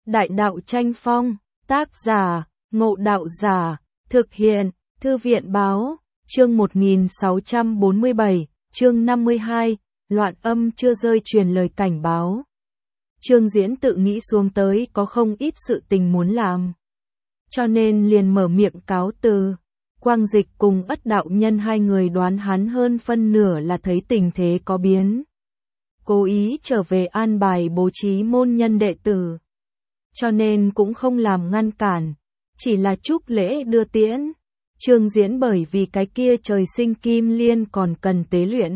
Đại đạo tranh phong, tác giả, Ngộ Đạo Giả, thực hiện, Thư viện báo, chương 1647, chương 52, loạn âm chưa rơi truyền lời cảnh báo. Trương Diễn tự nghĩ xuống tới có không ít sự tình muốn làm, cho nên liền mở miệng cáo từ. Quang Dịch cùng Ất đạo nhân hai người đoán hắn hơn phân nửa là thấy tình thế có biến, cố ý trở về an bài bố trí môn nhân đệ tử, cho nên cũng không làm ngăn cản, chỉ là chúc lễ đưa tiễn. Trương Diễn bởi vì cái kia trời sinh kim liên còn cần tế luyện,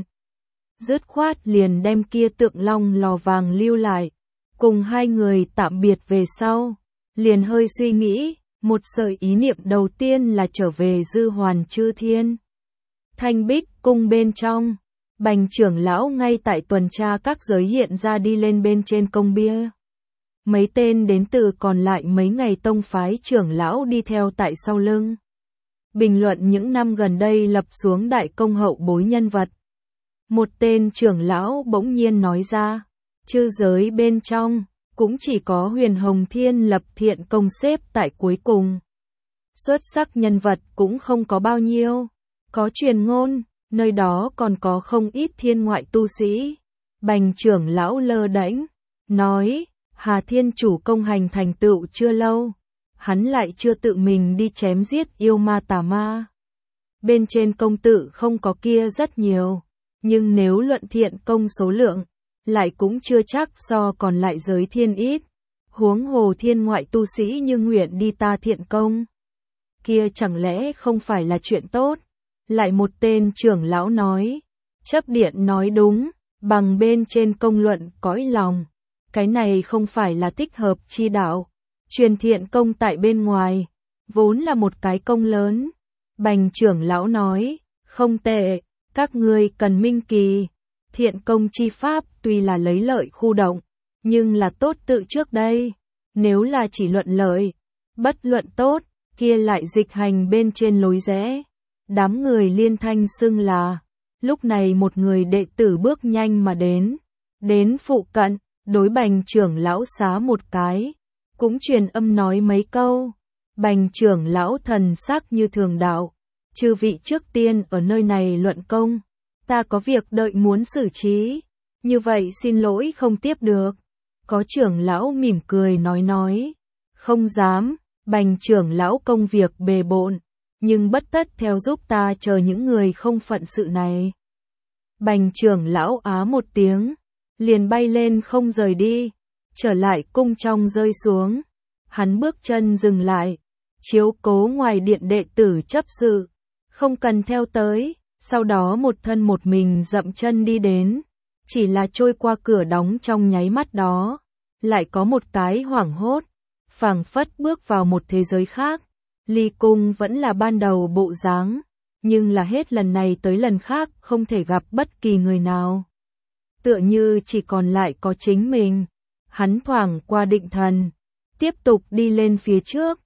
dứt khoát liền đem kia tượng long lò vàng lưu lại, cùng hai người tạm biệt về sau, liền hơi suy nghĩ, một sợi ý niệm đầu tiên là trở về Dư Hoàn Chư Thiên. Thanh Bích cung bên trong, Bành trưởng lão ngay tại tuần tra các giới hiện ra đi lên bên trên công bia. Mấy tên đến từ còn lại mấy ngày tông phái trưởng lão đi theo tại sau lưng, bình luận những năm gần đây lập xuống đại công hậu bối nhân vật. Một tên trưởng lão bỗng nhiên nói ra, chư giới bên trong, cũng chỉ có Huyền Hồng Thiên lập thiện công xếp tại cuối cùng. Xuất sắc nhân vật cũng không có bao nhiêu, có truyền ngôn, nơi đó còn có không ít thiên ngoại tu sĩ. Bành trưởng lão lơ đễnh, nói, Hà Thiên chủ công hành thành tựu chưa lâu, hắn lại chưa tự mình đi chém giết yêu ma tà ma. Bên trên công tự không có kia rất nhiều, nhưng nếu luận thiện công số lượng, lại cũng chưa chắc so còn lại giới thiên ít. Huống hồ thiên ngoại tu sĩ như nguyện đi ta thiện công, kia chẳng lẽ không phải là chuyện tốt? Lại một tên trưởng lão nói, chấp điện nói đúng, bằng bên trên công luận cõi lòng, cái này không phải là thích hợp chi đạo. Truyền thiện công tại bên ngoài, vốn là một cái công lớn. Bành trưởng lão nói, không tệ, các ngươi cần minh kỳ. Thiện công chi pháp tuy là lấy lợi khu động, nhưng là tốt tự trước đây. Nếu là chỉ luận lợi, bất luận tốt, kia lại dịch hành bên trên lối rẽ. Đám người liên thanh xưng là, lúc này một người đệ tử bước nhanh mà đến phụ cận, đối Bành trưởng lão xá một cái, cũng truyền âm nói mấy câu. Bành trưởng lão thần sắc như thường đạo, chư vị trước tiên ở nơi này luận công, ta có việc đợi muốn xử trí, như vậy xin lỗi không tiếp được. Có trưởng lão mỉm cười nói, không dám, Bành trưởng lão công việc bề bộn, nhưng bất tất theo giúp ta chờ những người không phận sự này. Bành trưởng lão á một tiếng, liền bay lên không rời đi, trở lại cung trong rơi xuống. Hắn bước chân dừng lại, chiếu cố ngoài điện đệ tử chấp sự, không cần theo tới, sau đó một thân một mình dậm chân đi đến, chỉ là trôi qua cửa đóng trong nháy mắt đó, lại có một cái hoảng hốt, phảng phất bước vào một thế giới khác. Ly cung vẫn là ban đầu bộ dáng, nhưng là hết lần này tới lần khác không thể gặp bất kỳ người nào. Tựa như chỉ còn lại có chính mình. Hắn thoảng qua định thần, tiếp tục đi lên phía trước,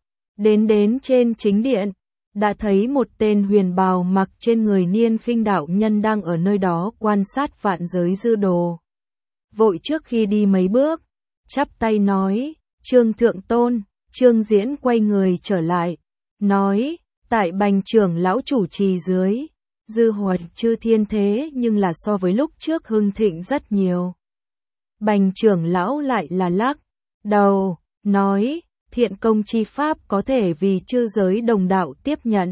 đến trên chính điện, đã thấy một tên huyền bào mặc trên người Niên Khinh đạo nhân đang ở nơi đó quan sát vạn giới dư đồ. Vội trước khi đi mấy bước, chắp tay nói, Trương Thượng Tôn. Trương Diễn quay người trở lại, nói, tại Bành trưởng lão chủ trì dưới, Dư Hoàn Chư Thiên thế nhưng là so với lúc trước hưng thịnh rất nhiều. Bành trưởng lão lại là lắc đầu, nói, thiện công chi pháp có thể vì chư giới đồng đạo tiếp nhận.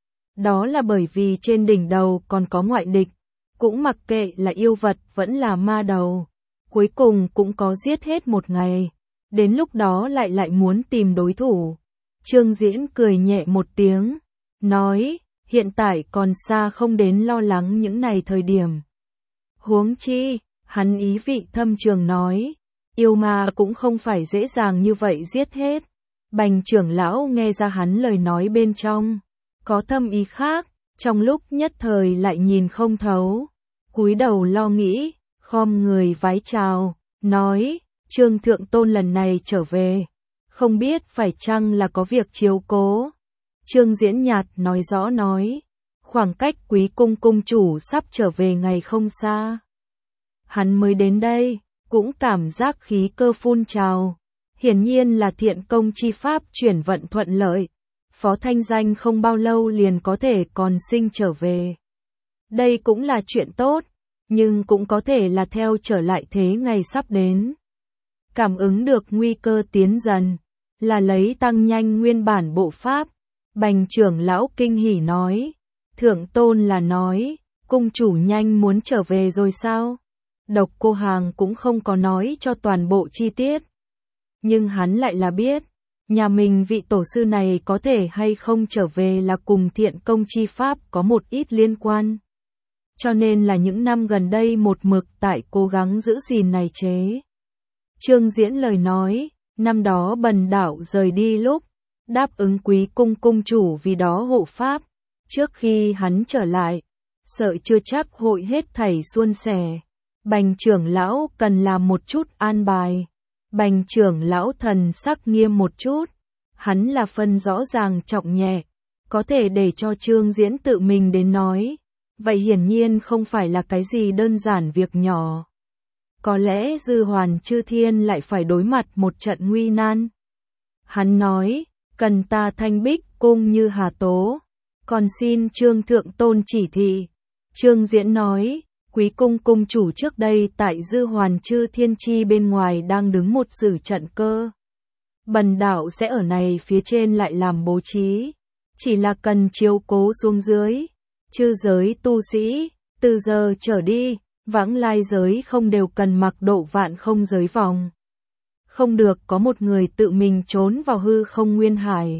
Đó là bởi vì trên đỉnh đầu còn có ngoại địch, cũng mặc kệ là yêu vật vẫn là ma đầu, cuối cùng cũng có giết hết một ngày, đến lúc đó lại muốn tìm đối thủ. Trương Diễn cười nhẹ một tiếng, nói, hiện tại còn xa không đến lo lắng những này thời điểm. Huống chi, hắn ý vị thâm trường nói, yêu ma cũng không phải dễ dàng như vậy giết hết. Bành trưởng lão nghe ra hắn lời nói bên trong có thâm ý khác, trong lúc nhất thời lại nhìn không thấu, cúi đầu lo nghĩ, khom người vái chào, nói, Trương Thượng Tôn lần này trở về, không biết phải chăng là có việc chiếu cố. Trương Diễn nhạt nói rõ nói, khoảng cách Quý cung cung chủ sắp trở về ngày không xa. Hắn mới đến đây, cũng cảm giác khí cơ phun trào, Hiển nhiên là thiện công chi pháp chuyển vận thuận lợi. Phó Thanh Danh không bao lâu liền có thể còn sinh trở về. Đây cũng là chuyện tốt, nhưng cũng có thể là theo trở lại thế ngày sắp đến. Cảm ứng được nguy cơ tiến dần, là lấy tăng nhanh nguyên bản bộ pháp. Bành trưởng lão kinh hỉ nói, thượng tôn là nói, cung chủ nhanh muốn trở về rồi sao? Độc Cô Hàng cũng không có nói cho toàn bộ chi tiết. Nhưng hắn lại là biết, nhà mình vị tổ sư này có thể hay không trở về là cùng thiện công chi pháp có một ít liên quan. Cho nên là những năm gần đây một mực tại cố gắng giữ gìn này chế. Trương Diễn lời nói, năm đó Bần Đạo rời đi lúc, đáp ứng Quý cung cung chủ vì đó hộ pháp. Trước khi hắn trở lại, sợ chưa chắc hội hết thảy suôn sẻ. Bành trưởng lão cần làm một chút an bài. Bành trưởng lão thần sắc nghiêm một chút. Hắn là phân rõ ràng trọng nhẹ. Có thể để cho Trương Diễn tự mình đến nói. Vậy hiển nhiên không phải là cái gì đơn giản việc nhỏ. Có lẽ Dư Hoàn Chư Thiên lại phải đối mặt một trận nguy nan. Hắn nói, cần ta Thanh Bích cung như Hà Tố. Còn xin Trương Thượng Tôn chỉ thị. Trương Diễn nói, Quý cung cung chủ trước đây tại Dư Hoàn Chư Thiên chi bên ngoài đang đứng một xử trận cơ. Bần đạo sẽ ở này phía trên lại làm bố trí. Chỉ là cần chiếu cố xuống dưới. Chư giới tu sĩ, từ giờ trở đi, vãng lai giới không đều cần mặc độ vạn không giới vòng. Không được có một người tự mình trốn vào hư không nguyên hải.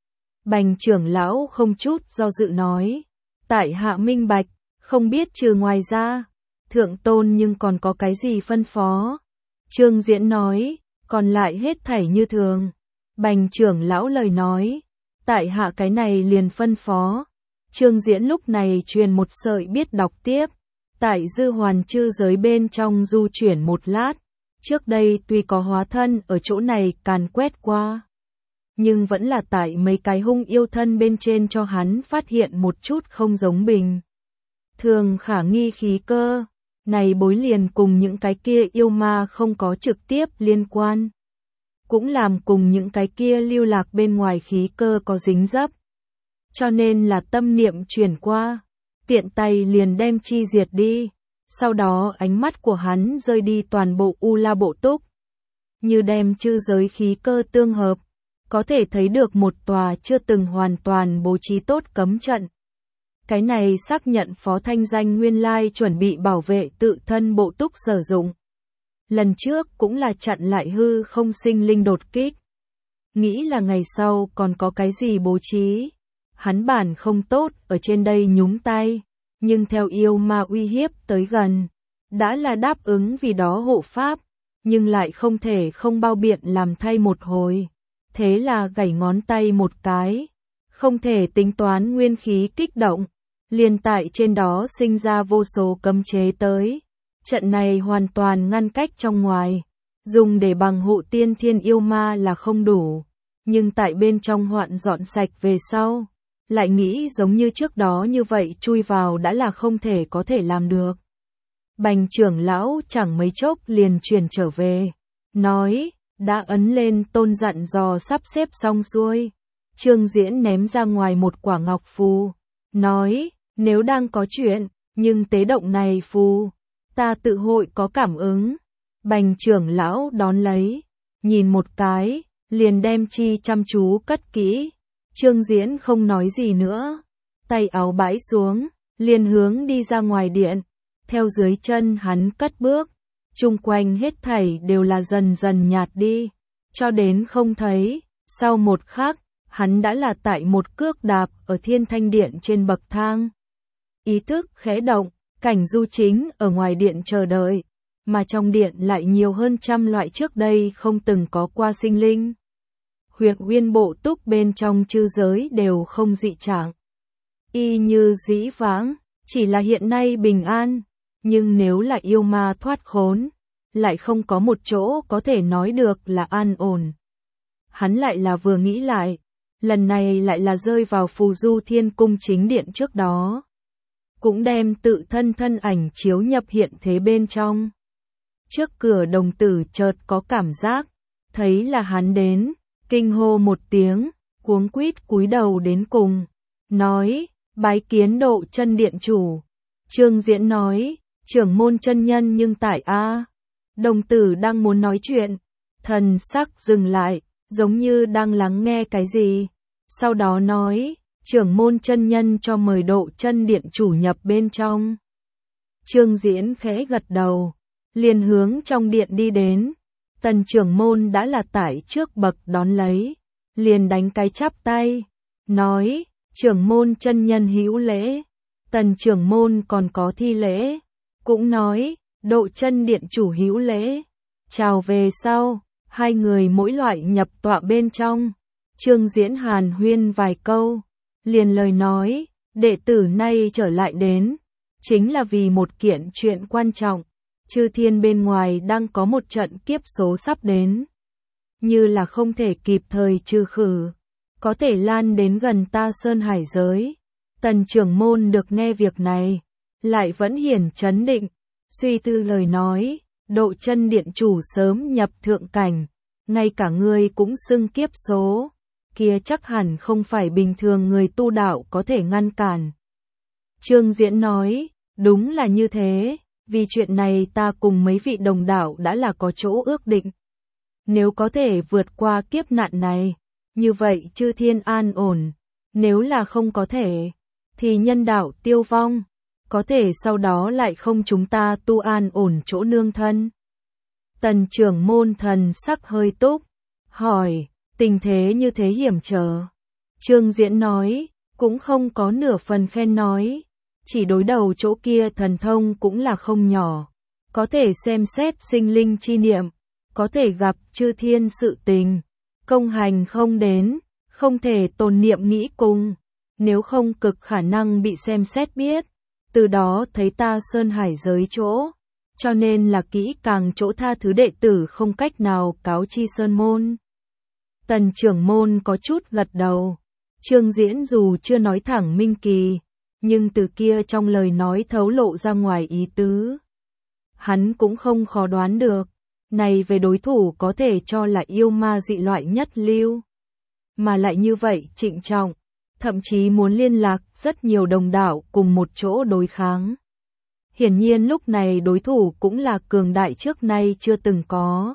Bành trưởng lão không chút do dự nói, tại hạ minh bạch, không biết trừ ngoài ra, thượng tôn nhưng còn có cái gì phân phó. Trương Diễn nói, còn lại hết thảy như thường. Bành trưởng lão lời nói, tại hạ cái này liền phân phó. Trương Diễn lúc này truyền một sợi biết đọc tiếp. Tại Dư Hoàn Chư giới bên trong du chuyển một lát. Trước đây tuy có hóa thân ở chỗ này càn quét qua. Nhưng vẫn là tại mấy cái hung yêu thân bên trên cho hắn phát hiện một chút không giống bình. Thường khả nghi khí cơ. Này bối liền cùng những cái kia yêu ma không có trực tiếp liên quan. Cũng làm cùng những cái kia lưu lạc bên ngoài khí cơ có dính dấp. Cho nên là tâm niệm chuyển qua, tiện tay liền đem chi diệt đi. Sau đó ánh mắt của hắn rơi đi toàn bộ U La Bộ Túc. Như đem chư giới khí cơ tương hợp, có thể thấy được một tòa chưa từng hoàn toàn bố trí tốt cấm trận. Cái này xác nhận Phó Thanh Danh nguyên lai chuẩn bị bảo vệ tự thân Bộ Túc sử dụng. Lần trước cũng là chặn lại hư không sinh linh đột kích. Nghĩ là ngày sau còn có cái gì bố trí. Hắn bản không tốt ở trên đây nhúng tay, nhưng theo yêu ma uy hiếp tới gần, đã là đáp ứng vì đó hộ pháp, nhưng lại không thể không bao biện làm thay một hồi. Thế là gảy ngón tay một cái, không thể tính toán nguyên khí kích động, liền tại trên đó sinh ra vô số cấm chế tới. Trận này hoàn toàn ngăn cách trong ngoài, dùng để bằng hộ tiên thiên yêu ma là không đủ, nhưng tại bên trong hoạn dọn sạch về sau. Lại nghĩ giống như trước đó như vậy chui vào đã là không thể có thể làm được. Bành trưởng lão chẳng mấy chốc liền chuyển trở về. Nói, đã ấn lên tôn dặn dò sắp xếp xong xuôi. Trương Diễn ném ra ngoài một quả ngọc phù. Nói, nếu đang có chuyện, nhưng tế động này phù, ta tự hội có cảm ứng. Bành trưởng lão đón lấy, nhìn một cái, liền đem chi chăm chú cất kỹ. Trương Diễn không nói gì nữa, tay áo bãi xuống, liền hướng đi ra ngoài điện, theo dưới chân hắn cất bước, chung quanh hết thảy đều là dần dần nhạt đi, cho đến không thấy, sau một khắc, hắn đã là tại một cước đạp ở Thiên Thanh Điện trên bậc thang. Ý thức khẽ động, Cảnh Du chính ở ngoài điện chờ đợi, mà trong điện lại nhiều hơn trăm loại trước đây không từng có qua sinh linh. Huyền Uyên Bộ Túc bên trong chư giới đều không dị trạng. Y như dĩ vãng, chỉ là hiện nay bình an, nhưng nếu là yêu ma thoát khốn, lại không có một chỗ có thể nói được là an ổn. Hắn lại là vừa nghĩ lại, lần này lại là rơi vào Phù Du Thiên Cung chính điện trước đó. Cũng đem tự thân thân ảnh chiếu nhập hiện thế bên trong. Trước cửa đồng tử chợt có cảm giác, thấy là hắn đến, kinh hô một tiếng, cuống quýt cúi đầu đến cùng, nói, bái kiến Độ Chân điện chủ. Trương Diễn nói, trưởng môn chân nhân nhưng tại a. Đồng tử đang muốn nói chuyện, thần sắc dừng lại, giống như đang lắng nghe cái gì. Sau đó nói, trưởng môn chân nhân cho mời Độ Chân điện chủ nhập bên trong. Trương Diễn khẽ gật đầu, liền hướng trong điện đi đến. Tần trưởng môn đã là tải trước bậc đón lấy, liền đánh cái chắp tay, nói, trưởng môn chân nhân hữu lễ. Tần trưởng môn còn có thi lễ, cũng nói, Độ Chân điện chủ hữu lễ. Chào về sau, hai người mỗi loại nhập tọa bên trong. Trương Diễn hàn huyên vài câu, liền lời nói, đệ tử nay trở lại đến, chính là vì một kiện chuyện quan trọng. Chư thiên bên ngoài đang có một trận kiếp số sắp đến, như là không thể kịp thời trừ khử, có thể lan đến gần ta sơn hải giới. Tần trưởng môn được nghe việc này, lại vẫn hiển chấn định, suy tư lời nói, Độ Chân điện chủ sớm nhập thượng cảnh, ngay cả ngươi cũng xưng kiếp số, kia chắc hẳn không phải bình thường người tu đạo có thể ngăn cản. Trương Diễn nói, đúng là như thế, vì chuyện này ta cùng mấy vị đồng đạo đã là có chỗ ước định. Nếu có thể vượt qua kiếp nạn này, như vậy chư thiên an ổn, nếu là không có thể, thì nhân đạo tiêu vong, có thể sau đó lại không chúng ta tu an ổn chỗ nương thân. Tần trưởng môn thần sắc hơi túc, hỏi, tình thế như thế hiểm trở. Trương Diễn nói, cũng không có nửa phần khen nói, chỉ đối đầu chỗ kia thần thông cũng là không nhỏ, có thể xem xét sinh linh chi niệm, có thể gặp chư thiên sự tình, công hành không đến, không thể tồn niệm nghĩ cùng, nếu không cực khả năng bị xem xét biết, từ đó thấy ta sơn hải giới chỗ, cho nên là kỹ càng chỗ tha thứ đệ tử không cách nào cáo chi sơn môn. Tần trưởng môn có chút gật đầu, Trương Diễn dù chưa nói thẳng minh kỳ, nhưng từ kia trong lời nói thấu lộ ra ngoài ý tứ. Hắn cũng không khó đoán được, này về đối thủ có thể cho là yêu ma dị loại nhất lưu, mà lại như vậy trịnh trọng, thậm chí muốn liên lạc rất nhiều đồng đạo cùng một chỗ đối kháng. Hiển nhiên lúc này đối thủ cũng là cường đại trước nay chưa từng có.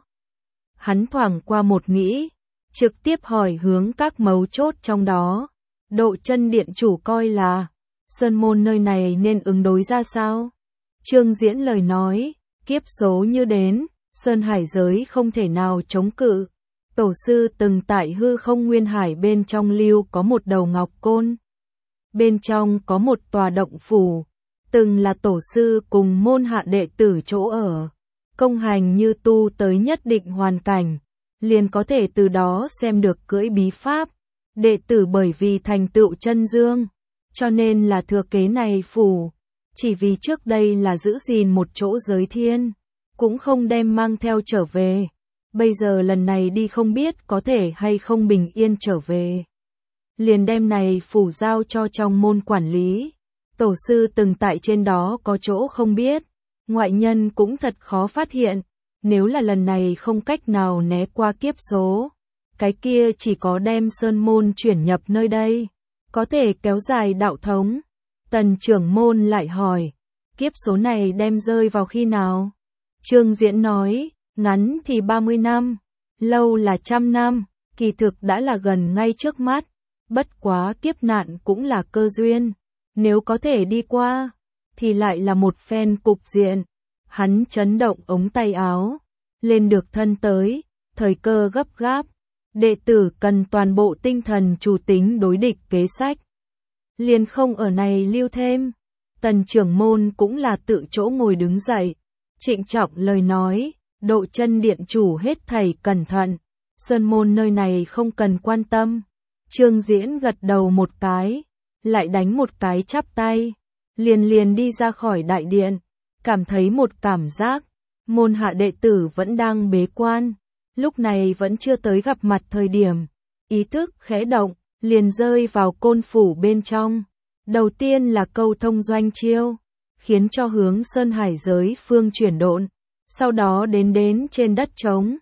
Hắn thoảng qua một nghĩ, trực tiếp hỏi hướng các mấu chốt trong đó. Độ Chân điện chủ coi là, sơn môn nơi này nên ứng đối ra sao? Trương Diễn lời nói, kiếp số như đến, sơn hải giới không thể nào chống cự. Tổ sư từng tại hư không nguyên hải bên trong lưu có một đầu ngọc côn. Bên trong có một tòa động phủ, từng là tổ sư cùng môn hạ đệ tử chỗ ở. Công hành như tu tới nhất định hoàn cảnh, liền có thể từ đó xem được cưỡi bí pháp. Đệ tử bởi vì thành tựu chân dương, cho nên là thừa kế này phủ, chỉ vì trước đây là giữ gìn một chỗ giới thiên, cũng không đem mang theo trở về. Bây giờ lần này đi không biết có thể hay không bình yên trở về. Liền đem này phủ giao cho trong môn quản lý. Tổ sư từng tại trên đó có chỗ không biết, ngoại nhân cũng thật khó phát hiện. Nếu là lần này không cách nào né qua kiếp số, cái kia chỉ có đem sơn môn chuyển nhập nơi đây, có thể kéo dài đạo thống. Tần trưởng môn lại hỏi, kiếp số này đem rơi vào khi nào? Trương Diễn nói, ngắn thì 30 năm, lâu là 100 năm, kỳ thực đã là gần ngay trước mắt. Bất quá kiếp nạn cũng là cơ duyên, nếu có thể đi qua, thì lại là một phen cục diện. Hắn chấn động ống tay áo, lên được thân tới, thời cơ gấp gáp. Đệ tử cần toàn bộ tinh thần chủ tính đối địch kế sách. Liền không ở này lưu thêm. Tần trưởng môn cũng là tự chỗ ngồi đứng dậy. Trịnh trọng lời nói, Độ Chân điện chủ hết thảy cẩn thận. Sơn môn nơi này không cần quan tâm. Trương Diễn gật đầu một cái, lại đánh một cái chắp tay. Liền đi ra khỏi đại điện. Cảm thấy một cảm giác, môn hạ đệ tử vẫn đang bế quan. Lúc này vẫn chưa tới gặp mặt thời điểm, ý thức khẽ động, liền rơi vào côn phủ bên trong. Đầu tiên là câu thông doanh chiêu, khiến cho hướng sơn hải giới phương chuyển độn, sau đó đến trên đất trống,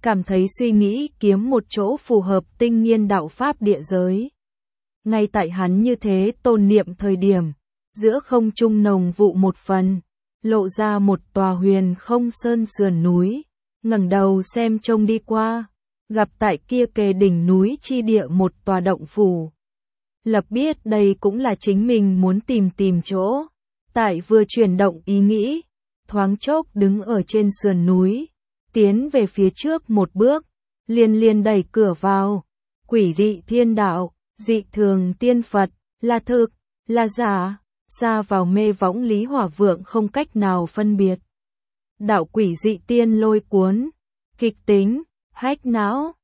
cảm thấy suy nghĩ kiếm một chỗ phù hợp tinh nghiên đạo pháp địa giới. Ngay tại hắn như thế tôn niệm thời điểm, giữa không trung nồng vụ một phần, lộ ra một tòa huyền không sơn sườn núi, ngẩng đầu xem trông đi qua, gặp tại kia kề đỉnh núi chi địa một tòa động phủ. Lập biết đây cũng là chính mình muốn tìm chỗ, tại vừa chuyển động ý nghĩ, thoáng chốc đứng ở trên sườn núi, tiến về phía trước một bước, liền đẩy cửa vào. Quỷ dị thiên đạo, dị thường tiên Phật, là thực, là giả, xa vào mê võng Lý Hỏa Vượng không cách nào phân biệt. Đạo quỷ dị tiên lôi cuốn, kịch tính, hách não,